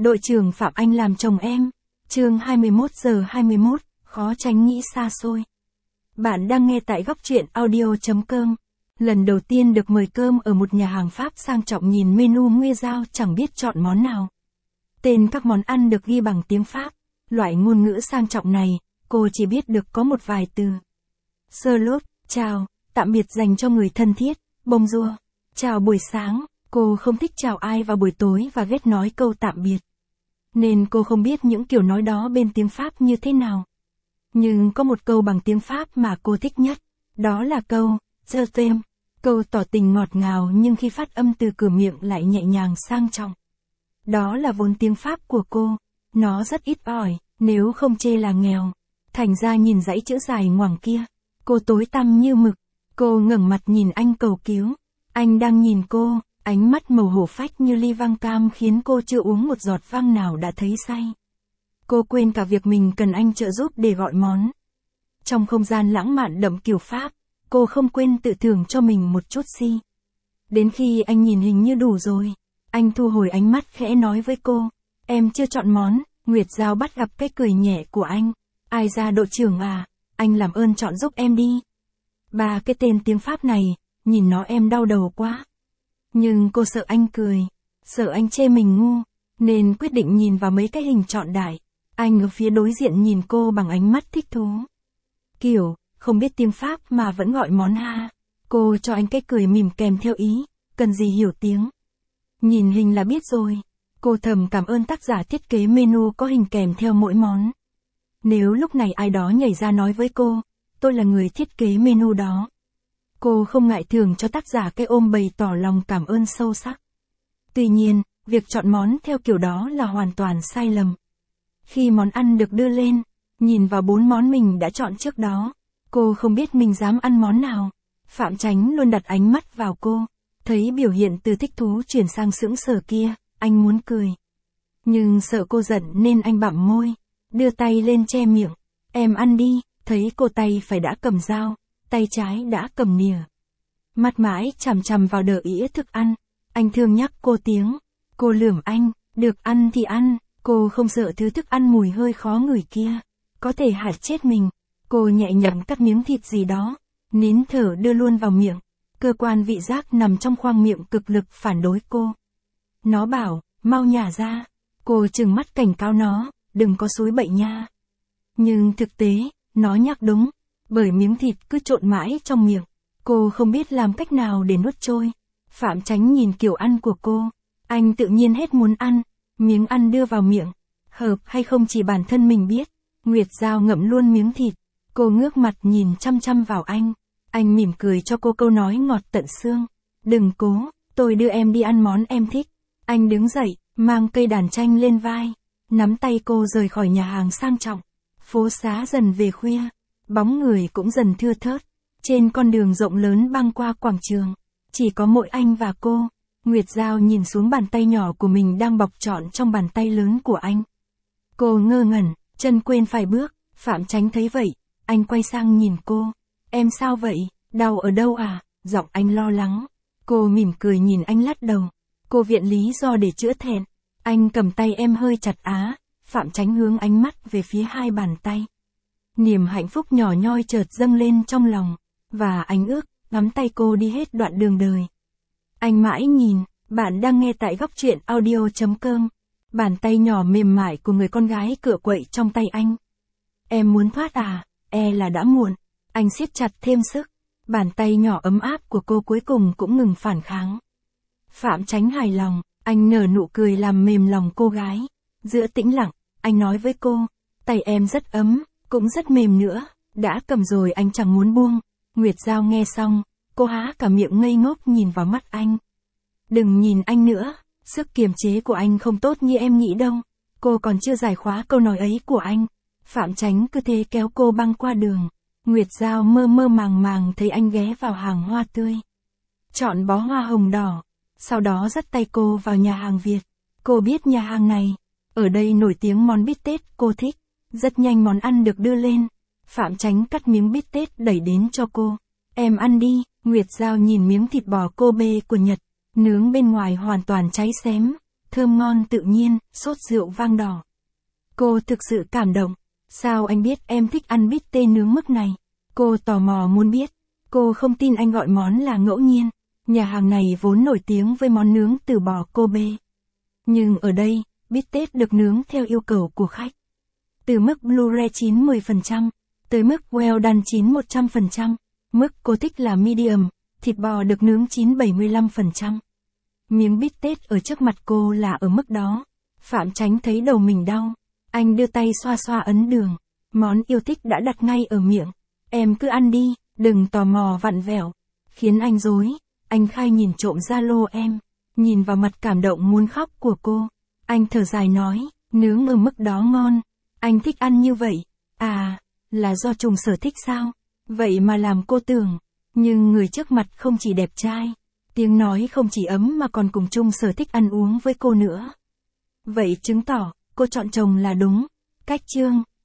Đội trưởng Phạm Anh làm chồng em. Chương 21:21, khó tránh nghĩ xa xôi. Bạn đang nghe tại góc truyện audio.com. Lần đầu tiên được mời cơm ở một nhà hàng Pháp sang trọng, nhìn menu nguê dao chẳng biết chọn món nào. Tên các món ăn được ghi bằng tiếng Pháp. Loại ngôn ngữ sang trọng này, cô chỉ biết được có một vài từ. Salut, chào, tạm biệt dành cho người thân thiết, bonjour, chào buổi sáng. Cô không thích chào ai vào buổi tối và ghét nói câu tạm biệt. Nên cô không biết những kiểu nói đó bên tiếng Pháp như thế nào. Nhưng có một câu bằng tiếng Pháp mà cô thích nhất. Đó là câu, je t'aime. Câu tỏ tình ngọt ngào nhưng khi phát âm từ cửa miệng lại nhẹ nhàng sang trọng. Đó là vốn tiếng Pháp của cô. Nó rất ít ỏi, nếu không chê là nghèo. Thành ra nhìn dãy chữ dài ngoằng kia. Cô tối tăm như mực. Cô ngẩng mặt nhìn anh cầu cứu. Anh đang nhìn cô. Ánh mắt màu hổ phách như ly vang cam khiến cô chưa uống một giọt vang nào đã thấy say. Cô quên cả việc mình cần anh trợ giúp để gọi món. Trong không gian lãng mạn đậm kiểu Pháp, cô không quên tự thưởng cho mình một chút si. Đến khi anh nhìn hình như đủ rồi, anh thu hồi ánh mắt khẽ nói với cô, em chưa chọn món. Nguyệt Giao bắt gặp cái cười nhẹ của anh. Ai ra đội trưởng à, anh làm ơn chọn giúp em đi. Ba cái tên tiếng Pháp này, nhìn nó em đau đầu quá. Nhưng cô sợ anh cười, sợ anh chê mình ngu, nên quyết định nhìn vào mấy cái hình chọn đại. Anh ở phía đối diện nhìn cô bằng ánh mắt thích thú. Kiểu, không biết tiếng Pháp mà vẫn gọi món ha. Cô cho anh cái cười mỉm kèm theo ý, cần gì hiểu tiếng. Nhìn hình là biết rồi. Cô thầm cảm ơn tác giả thiết kế menu có hình kèm theo mỗi món. Nếu lúc này ai đó nhảy ra nói với cô, tôi là người thiết kế menu đó. Cô không ngại thưởng cho tác giả cái ôm bày tỏ lòng cảm ơn sâu sắc. Tuy nhiên, việc chọn món theo kiểu đó là hoàn toàn sai lầm. Khi món ăn được đưa lên, nhìn vào 4 món mình đã chọn trước đó, cô không biết mình dám ăn món nào. Phạm Chánh luôn đặt ánh mắt vào cô, thấy biểu hiện từ thích thú chuyển sang sững sờ kia, anh muốn cười. Nhưng sợ cô giận nên anh bặm môi, đưa tay lên che miệng. Em ăn đi, thấy cô tay phải đã cầm dao, tay trái đã cầm nìa. Mắt mãi chằm chằm vào đờ ĩa thức ăn. Anh thương nhắc cô tiếng. Cô lườm anh, được ăn thì ăn. Cô không sợ thứ thức ăn mùi hơi khó ngửi kia. Có thể hại chết mình. Cô nhẹ nhàng cắt miếng thịt gì đó. Nín thở đưa luôn vào miệng. Cơ quan vị giác nằm trong khoang miệng cực lực phản đối cô. Nó bảo, mau nhả ra. Cô trừng mắt cảnh cáo nó, đừng có xúi bậy nha. Nhưng thực tế, nó nhắc đúng. Bởi miếng thịt cứ trộn mãi trong miệng. Cô không biết làm cách nào để nuốt trôi. Phạm Chánh nhìn kiểu ăn của cô. Anh tự nhiên hết muốn ăn. Miếng ăn đưa vào miệng. Hợp hay không chỉ bản thân mình biết. Nguyệt Giao ngậm luôn miếng thịt. Cô ngước mặt nhìn chăm chăm vào anh. Anh mỉm cười cho cô câu nói ngọt tận xương. Đừng cố, tôi đưa em đi ăn món em thích. Anh đứng dậy, mang cây đàn tranh lên vai. Nắm tay cô rời khỏi nhà hàng sang trọng. Phố xá dần về khuya. Bóng người cũng dần thưa thớt. Trên con đường rộng lớn băng qua quảng trường. Chỉ có mỗi anh và cô. Nguyệt Giao nhìn xuống bàn tay nhỏ của mình đang bọc trọn trong bàn tay lớn của anh. Cô ngơ ngẩn, chân quên phải bước. Phạm Chánh thấy vậy. Anh quay sang nhìn cô. Em sao vậy? Đau ở đâu à? Giọng anh lo lắng. Cô mỉm cười nhìn anh lắc đầu. Cô viện lý do để chữa thẹn. Anh cầm tay em hơi chặt á. Phạm Chánh hướng ánh mắt về phía hai bàn tay. Niềm hạnh phúc nhỏ nhoi chợt dâng lên trong lòng. Và anh ước, nắm tay cô đi hết đoạn đường đời. Anh mãi nhìn, bạn đang nghe tại góc truyện audio.com. Bàn tay nhỏ mềm mại của người con gái cựa quậy trong tay anh. Em muốn thoát à? Là đã muộn. Anh siết chặt thêm sức. Bàn tay nhỏ ấm áp của cô cuối cùng cũng ngừng phản kháng. Phạm Chánh hài lòng, anh nở nụ cười làm mềm lòng cô gái. Giữa tĩnh lặng, anh nói với cô, tay em rất ấm, cũng rất mềm nữa. Đã cầm rồi anh chẳng muốn buông. Nguyệt Giao nghe xong, cô há cả miệng ngây ngốc nhìn vào mắt anh. Đừng nhìn anh nữa, sức kiềm chế của anh không tốt như em nghĩ đâu. Cô còn chưa giải khóa câu nói ấy của anh. Phạm Chánh cứ thế kéo cô băng qua đường. Nguyệt Giao mơ mơ màng màng thấy anh ghé vào hàng hoa tươi. Chọn bó hoa hồng đỏ. Sau đó dắt tay cô vào nhà hàng Việt. Cô biết nhà hàng này. Ở đây nổi tiếng món bít tết cô thích. Rất nhanh món ăn được đưa lên. Phạm Chánh cắt miếng bít tết đẩy đến cho cô. Em ăn đi. Nguyệt Giao nhìn miếng thịt bò Kobe của Nhật. Nướng bên ngoài hoàn toàn cháy xém. thơm ngon tự nhiên, sốt rượu vang đỏ. Cô thực sự cảm động. Sao anh biết em thích ăn bít tê nướng mức này? Cô tò mò muốn biết. Cô không tin anh gọi món là ngẫu nhiên. Nhà hàng này vốn nổi tiếng với món nướng từ bò Kobe. Nhưng ở đây, bít tết được nướng theo yêu cầu của khách. Từ mức Blu-ray chín 10%, tới mức well done chín 100%. Mức cô thích là medium, thịt bò được nướng chín 75%. Miếng bít tết ở trước mặt cô là ở mức đó. Phạm Chánh thấy đầu mình đau. Anh đưa tay xoa xoa ấn đường. Món yêu thích đã đặt ngay ở miệng. Em cứ ăn đi, đừng tò mò vặn vẹo. Khiến anh rối. Anh khai nhìn trộm Zalo em. Nhìn vào mặt cảm động muốn khóc của cô. Anh thở dài nói, nướng ở mức đó ngon. Anh thích ăn như vậy. À, là do trùng sở thích sao? Vậy mà làm cô tưởng. Nhưng người trước mặt không chỉ đẹp trai. Tiếng nói không chỉ ấm mà còn cùng chung sở thích ăn uống với cô nữa. Vậy chứng tỏ, cô chọn chồng là đúng. Cách chương